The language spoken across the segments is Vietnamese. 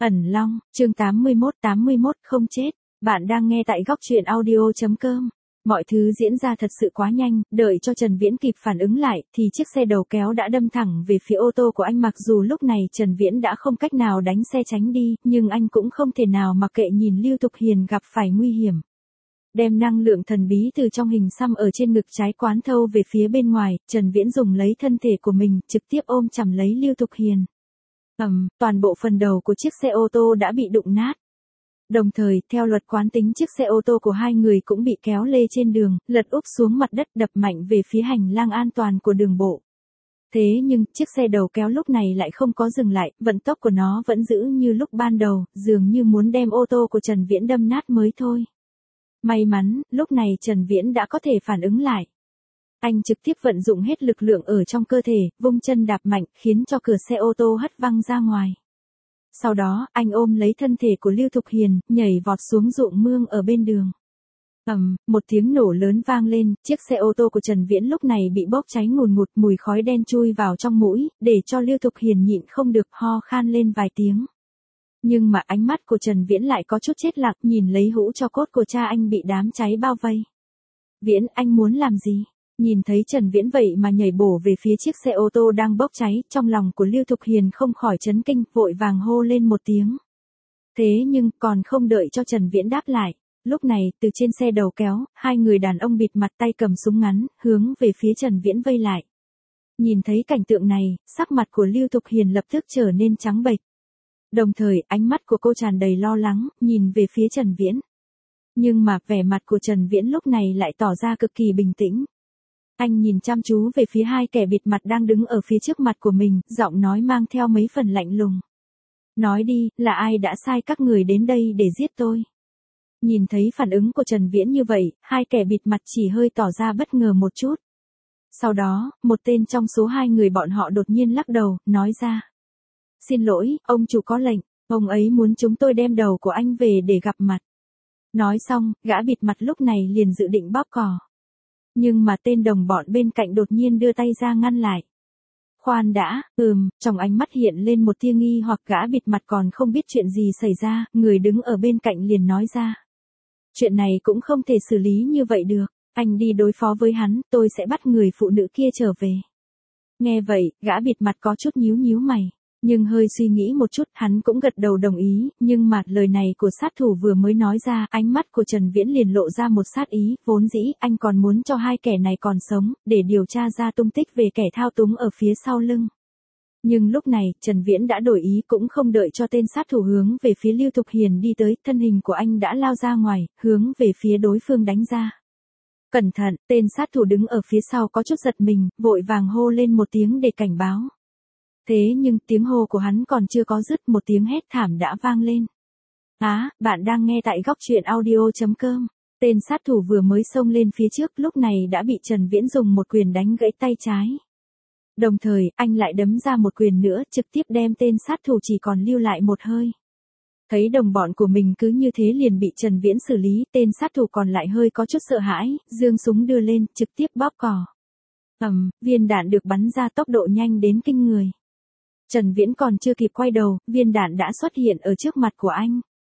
Ẩn Long, chương 81 không chết. Bạn đang nghe tại góc truyện audio.com. Mọi thứ diễn ra thật sự quá nhanh, đợi cho Trần Viễn kịp phản ứng lại, thì chiếc xe đầu kéo đã đâm thẳng về phía ô tô của anh. Mặc dù lúc này Trần Viễn đã không cách nào đánh xe tránh đi, nhưng anh cũng không thể nào mặc kệ nhìn Lưu Thục Hiền gặp phải nguy hiểm. Đem năng lượng thần bí từ trong hình xăm ở trên ngực trái quán thâu về phía bên ngoài, Trần Viễn dùng lấy thân thể của mình, trực tiếp ôm chầm lấy Lưu Thục Hiền. Toàn bộ phần đầu của chiếc xe ô tô đã bị đụng nát. Đồng thời, theo luật quán tính, chiếc xe ô tô của hai người cũng bị kéo lê trên đường, lật úp xuống mặt đất, đập mạnh về phía hành lang an toàn của đường bộ. Thế nhưng, chiếc xe đầu kéo lúc này lại không có dừng lại, vận tốc của nó vẫn giữ như lúc ban đầu, dường như muốn đem ô tô của Trần Viễn đâm nát mới thôi. May mắn, lúc này Trần Viễn đã có thể phản ứng lại. Anh trực tiếp vận dụng hết lực lượng ở trong cơ thể, vung chân đạp mạnh, khiến cho cửa xe ô tô hất văng ra ngoài. Sau đó, anh ôm lấy thân thể của Lưu Thục Hiền, nhảy vọt xuống ruộng mương ở bên đường. Một tiếng nổ lớn vang lên, chiếc xe ô tô của Trần Viễn lúc này bị bốc cháy ngùn ngụt, mùi khói đen chui vào trong mũi, để cho Lưu Thục Hiền nhịn không được ho khan lên vài tiếng. Nhưng mà ánh mắt của Trần Viễn lại có chút chết lặng, nhìn lấy hũ tro cốt của cha anh bị đám cháy bao vây. Viễn, anh muốn làm gì? Nhìn thấy Trần Viễn vậy mà nhảy bổ về phía chiếc xe ô tô đang bốc cháy, trong lòng của Lưu Thục Hiền không khỏi chấn kinh, vội vàng hô lên một tiếng. Thế nhưng, còn không đợi cho Trần Viễn đáp lại. Lúc này, từ trên xe đầu kéo, hai người đàn ông bịt mặt tay cầm súng ngắn, hướng về phía Trần Viễn vây lại. Nhìn thấy cảnh tượng này, sắc mặt của Lưu Thục Hiền lập tức trở nên trắng bệch. Đồng thời, ánh mắt của cô tràn đầy lo lắng, nhìn về phía Trần Viễn. Nhưng mà, vẻ mặt của Trần Viễn lúc này lại tỏ ra cực kỳ bình tĩnh. Anh nhìn chăm chú về phía hai kẻ bịt mặt đang đứng ở phía trước mặt của mình, giọng nói mang theo mấy phần lạnh lùng. Nói đi, là ai đã sai các người đến đây để giết tôi? Nhìn thấy phản ứng của Trần Viễn như vậy, hai kẻ bịt mặt chỉ hơi tỏ ra bất ngờ một chút. Sau đó, một tên trong số hai người bọn họ đột nhiên lắc đầu, nói ra. Xin lỗi, ông chủ có lệnh, ông ấy muốn chúng tôi đem đầu của anh về để gặp mặt. Nói xong, gã bịt mặt lúc này liền dự định bóp cò. Nhưng mà tên đồng bọn bên cạnh đột nhiên đưa tay ra ngăn lại. Khoan đã, trong ánh mắt hiện lên một tia nghi hoặc, gã bịt mặt còn không biết chuyện gì xảy ra, người đứng ở bên cạnh liền nói ra. Chuyện này cũng không thể xử lý như vậy được, anh đi đối phó với hắn, tôi sẽ bắt người phụ nữ kia trở về. Nghe vậy, gã bịt mặt có chút nhíu mày. Nhưng hơi suy nghĩ một chút, hắn cũng gật đầu đồng ý, nhưng mà lời này của sát thủ vừa mới nói ra, ánh mắt của Trần Viễn liền lộ ra một sát ý, vốn dĩ anh còn muốn cho hai kẻ này còn sống, để điều tra ra tung tích về kẻ thao túng ở phía sau lưng. Nhưng lúc này, Trần Viễn đã đổi ý, cũng không đợi cho tên sát thủ hướng về phía Lưu Thục Hiền đi tới, thân hình của anh đã lao ra ngoài, hướng về phía đối phương đánh ra. Cẩn thận, tên sát thủ đứng ở phía sau có chút giật mình, vội vàng hô lên một tiếng để cảnh báo. Thế nhưng tiếng hô của hắn còn chưa có dứt, một tiếng hét thảm đã vang lên. Bạn đang nghe tại góc truyện audio.com. Tên sát thủ vừa mới xông lên phía trước, lúc này đã bị Trần Viễn dùng một quyền đánh gãy tay trái. Đồng thời, anh lại đấm ra một quyền nữa, trực tiếp đem tên sát thủ chỉ còn lưu lại một hơi. Thấy đồng bọn của mình cứ như thế liền bị Trần Viễn xử lý, tên sát thủ còn lại hơi có chút sợ hãi, giương súng đưa lên, trực tiếp bóp cò. Viên đạn được bắn ra tốc độ nhanh đến kinh người. Trần Viễn còn chưa kịp quay đầu, viên đạn đã xuất hiện ở trước mặt của anh.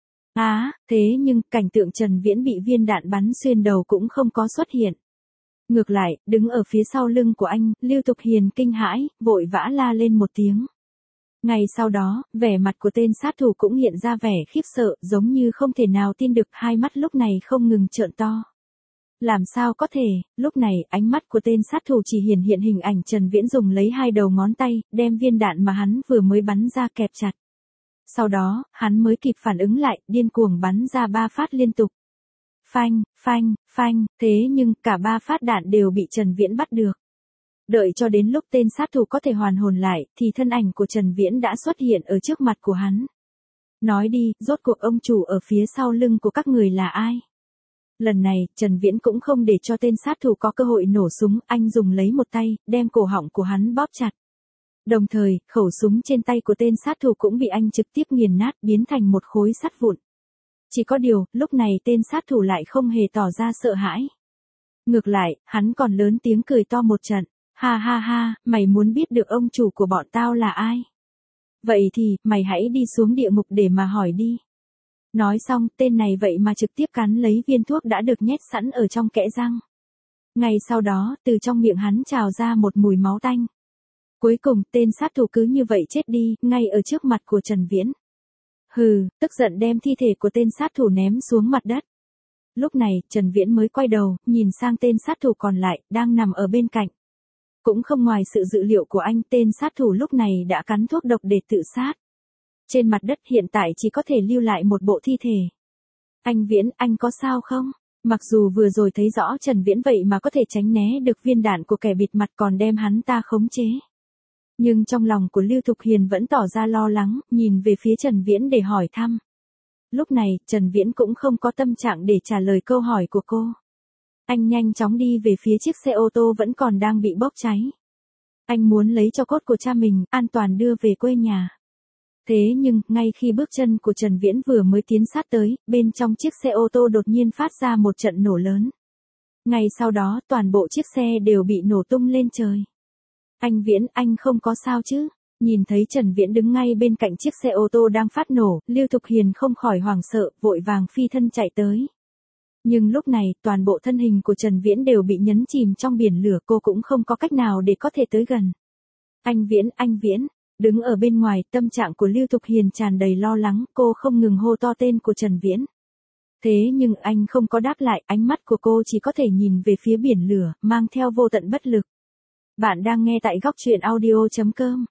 Thế nhưng, cảnh tượng Trần Viễn bị viên đạn bắn xuyên đầu cũng không có xuất hiện. Ngược lại, đứng ở phía sau lưng của anh, Lưu Thục Hiền kinh hãi, vội vã la lên một tiếng. Ngay sau đó, vẻ mặt của tên sát thủ cũng hiện ra vẻ khiếp sợ, giống như không thể nào tin được, hai mắt lúc này không ngừng trợn to. Làm sao có thể, lúc này, ánh mắt của tên sát thủ chỉ hiện hình ảnh Trần Viễn dùng lấy hai đầu ngón tay, đem viên đạn mà hắn vừa mới bắn ra kẹp chặt. Sau đó, hắn mới kịp phản ứng lại, điên cuồng bắn ra 3 phát liên tục. Phanh, thế nhưng, cả 3 phát đạn đều bị Trần Viễn bắt được. Đợi cho đến lúc tên sát thủ có thể hoàn hồn lại, thì thân ảnh của Trần Viễn đã xuất hiện ở trước mặt của hắn. Nói đi, rốt cuộc ông chủ ở phía sau lưng của các người là ai? Lần này, Trần Viễn cũng không để cho tên sát thủ có cơ hội nổ súng, anh dùng lấy một tay, đem cổ họng của hắn bóp chặt. Đồng thời, khẩu súng trên tay của tên sát thủ cũng bị anh trực tiếp nghiền nát, biến thành một khối sắt vụn. Chỉ có điều, lúc này tên sát thủ lại không hề tỏ ra sợ hãi. Ngược lại, hắn còn lớn tiếng cười to một trận. Ha, mày muốn biết được ông chủ của bọn tao là ai? Vậy thì, mày hãy đi xuống địa ngục để mà hỏi đi. Nói xong, tên này vậy mà trực tiếp cắn lấy viên thuốc đã được nhét sẵn ở trong kẽ răng. Ngay sau đó, từ trong miệng hắn trào ra một mùi máu tanh. Cuối cùng, tên sát thủ cứ như vậy chết đi, ngay ở trước mặt của Trần Viễn. Hừ, tức giận đem thi thể của tên sát thủ ném xuống mặt đất. Lúc này, Trần Viễn mới quay đầu, nhìn sang tên sát thủ còn lại, đang nằm ở bên cạnh. Cũng không ngoài sự dự liệu của anh, tên sát thủ lúc này đã cắn thuốc độc để tự sát. Trên mặt đất hiện tại chỉ có thể lưu lại một bộ thi thể. Anh Viễn, anh có sao không? Mặc dù vừa rồi thấy rõ Trần Viễn vậy mà có thể tránh né được viên đạn của kẻ bịt mặt còn đem hắn ta khống chế. Nhưng trong lòng của Lưu Thục Hiền vẫn tỏ ra lo lắng, nhìn về phía Trần Viễn để hỏi thăm. Lúc này, Trần Viễn cũng không có tâm trạng để trả lời câu hỏi của cô. Anh nhanh chóng đi về phía chiếc xe ô tô vẫn còn đang bị bốc cháy. Anh muốn lấy tro cốt của cha mình, an toàn đưa về quê nhà. Thế nhưng, ngay khi bước chân của Trần Viễn vừa mới tiến sát tới, bên trong chiếc xe ô tô đột nhiên phát ra một trận nổ lớn. Ngay sau đó, toàn bộ chiếc xe đều bị nổ tung lên trời. Anh Viễn, anh không có sao chứ? Nhìn thấy Trần Viễn đứng ngay bên cạnh chiếc xe ô tô đang phát nổ, Lưu Thục Hiền không khỏi hoảng sợ, vội vàng phi thân chạy tới. Nhưng lúc này, toàn bộ thân hình của Trần Viễn đều bị nhấn chìm trong biển lửa, cô cũng không có cách nào để có thể tới gần. Anh Viễn, đứng ở bên ngoài, tâm trạng của Lưu Thục Hiền tràn đầy lo lắng, cô không ngừng hô to tên của Trần Viễn. Thế nhưng anh không có đáp lại, ánh mắt của cô chỉ có thể nhìn về phía biển lửa, mang theo vô tận bất lực. Bạn đang nghe tại góc truyện audio.com.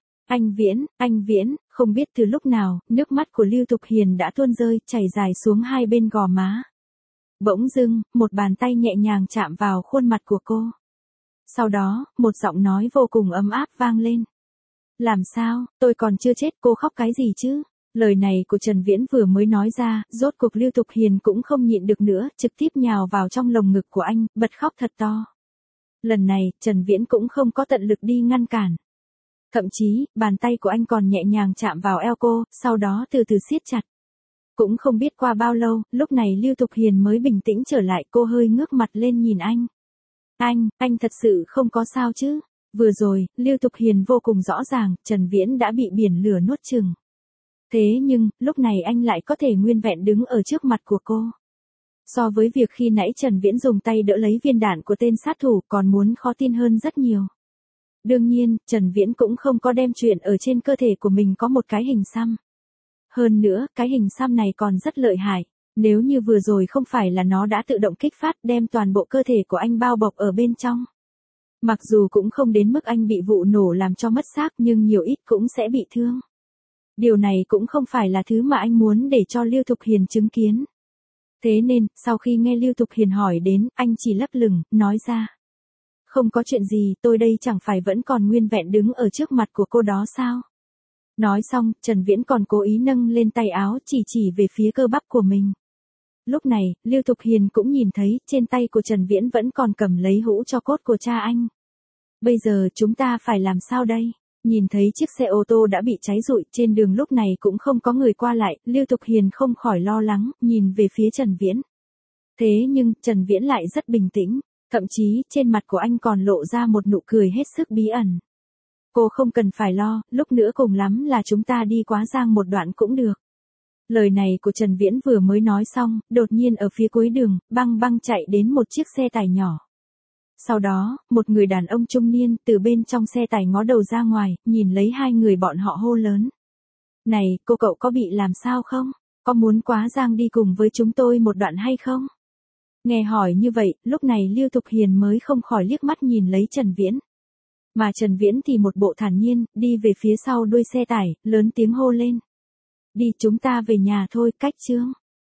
Anh Viễn, không biết từ lúc nào, nước mắt của Lưu Thục Hiền đã tuôn rơi, chảy dài xuống hai bên gò má. Bỗng dưng, một bàn tay nhẹ nhàng chạm vào khuôn mặt của cô. Sau đó, một giọng nói vô cùng ấm áp vang lên. Làm sao, tôi còn chưa chết, cô khóc cái gì chứ? Lời này của Trần Viễn vừa mới nói ra, rốt cuộc Lưu Thục Hiền cũng không nhịn được nữa, trực tiếp nhào vào trong lồng ngực của anh, bật khóc thật to. Lần này, Trần Viễn cũng không có tận lực đi ngăn cản. Thậm chí, bàn tay của anh còn nhẹ nhàng chạm vào eo cô, sau đó từ từ siết chặt. Cũng không biết qua bao lâu, lúc này Lưu Thục Hiền mới bình tĩnh trở lại, cô hơi ngước mặt lên nhìn anh. Anh thật sự không có sao chứ? Vừa rồi, Lưu Thục Hiền vô cùng rõ ràng, Trần Viễn đã bị biển lửa nuốt chửng. Thế nhưng, lúc này anh lại có thể nguyên vẹn đứng ở trước mặt của cô. So với việc khi nãy Trần Viễn dùng tay đỡ lấy viên đạn của tên sát thủ còn muốn khó tin hơn rất nhiều. Đương nhiên, Trần Viễn cũng không có đem chuyện ở trên cơ thể của mình có một cái hình xăm. Hơn nữa, cái hình xăm này còn rất lợi hại. Nếu như vừa rồi không phải là nó đã tự động kích phát đem toàn bộ cơ thể của anh bao bọc ở bên trong. Mặc dù cũng không đến mức anh bị vụ nổ làm cho mất xác nhưng nhiều ít cũng sẽ bị thương. Điều này cũng không phải là thứ mà anh muốn để cho Lưu Thục Hiền chứng kiến. Thế nên, sau khi nghe Lưu Thục Hiền hỏi đến, anh chỉ lấp lửng, nói ra. Không có chuyện gì, tôi đây chẳng phải vẫn còn nguyên vẹn đứng ở trước mặt của cô đó sao? Nói xong, Trần Viễn còn cố ý nâng lên tay áo chỉ về phía cơ bắp của mình. Lúc này, Lưu Thục Hiền cũng nhìn thấy, trên tay của Trần Viễn vẫn còn cầm lấy hũ tro cốt của cha anh. Bây giờ chúng ta phải làm sao đây? Nhìn thấy chiếc xe ô tô đã bị cháy rụi, trên đường lúc này cũng không có người qua lại, Lưu Thục Hiền không khỏi lo lắng, nhìn về phía Trần Viễn. Thế nhưng, Trần Viễn lại rất bình tĩnh, thậm chí, trên mặt của anh còn lộ ra một nụ cười hết sức bí ẩn. Cô không cần phải lo, lúc nữa cùng lắm là chúng ta đi quá giang một đoạn cũng được. Lời này của Trần Viễn vừa mới nói xong, đột nhiên ở phía cuối đường, băng chạy đến một chiếc xe tải nhỏ. Sau đó, một người đàn ông trung niên từ bên trong xe tải ngó đầu ra ngoài, nhìn lấy hai người bọn họ hô lớn. Này, cậu có bị làm sao không? Có muốn quá giang đi cùng với chúng tôi một đoạn hay không? Nghe hỏi như vậy, lúc này Lưu Thục Hiền mới không khỏi liếc mắt nhìn lấy Trần Viễn. Mà Trần Viễn thì một bộ thản nhiên, đi về phía sau đuôi xe tải, lớn tiếng hô lên. Đi chúng ta về nhà thôi, cách chương.